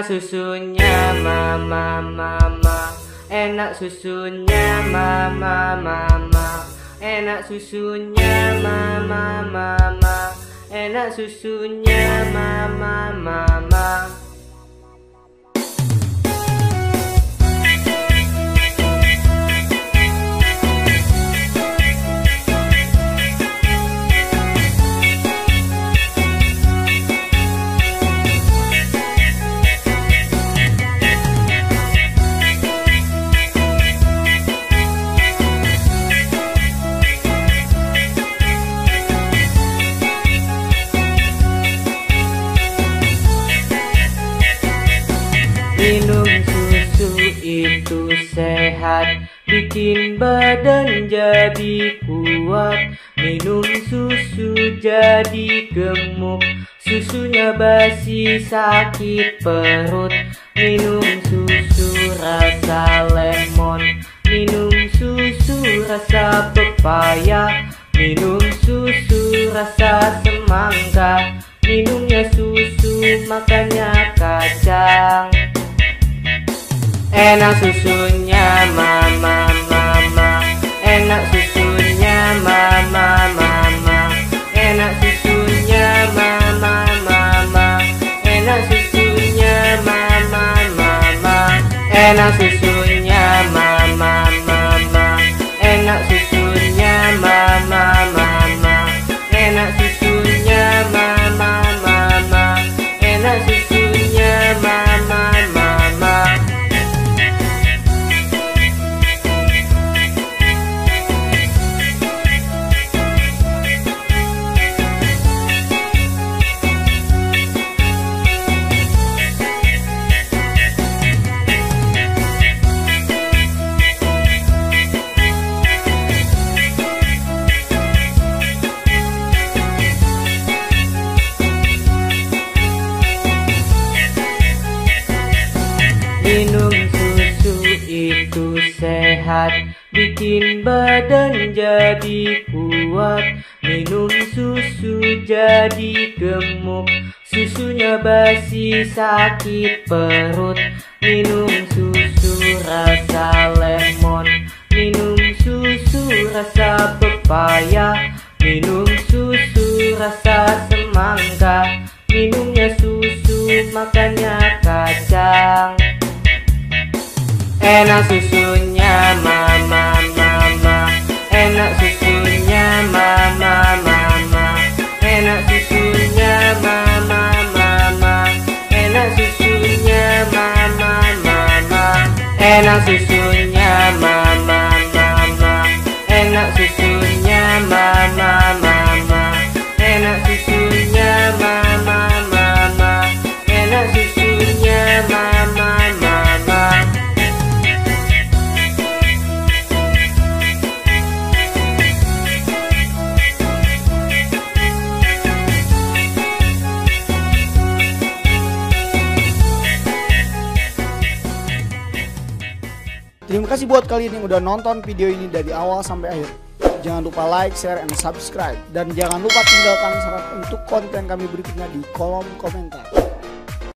Enak susunya mama mama, enak susunya mama mama, enak susunya mama mama, enak susunya mama mama. Minum susu itu sehat, bikin badan jadi kuat. Minum susu jadi gemuk, susunya basi sakit perut. Minum susu rasa lemon, minum susu rasa pepaya, minum susu rasa semangka. Minumnya susu, makannya kacang. Enak susunya mama mama, enak susunya mama mama, enak susunya mama mama, enak susunya mama mama, enak susunya mama mama, enak susunya mama mama, enak susunya mama mama, enak susunya mama mama. Minum susu itu sehat, bikin badan jadi kuat. Minum susu jadi gemuk, susunya basi sakit perut. Minum susu rasa lemon, minum susu rasa pepaya, minum susu rasa semangka. Minumnya susu, makannya kacang. Enak susunya mama mama, enak susunya mama mama, enak susunya mama mama, enak susunya mama mama, enak susunya mama mama, enak susunya mama mama, enak susunya mama mama, enak susunya mama mama. Terima kasih buat kalian yang udah nonton video ini dari awal sampai akhir. Jangan lupa like, share, and subscribe. Dan jangan lupa tinggalkan saran untuk konten kami berikutnya di kolom komentar.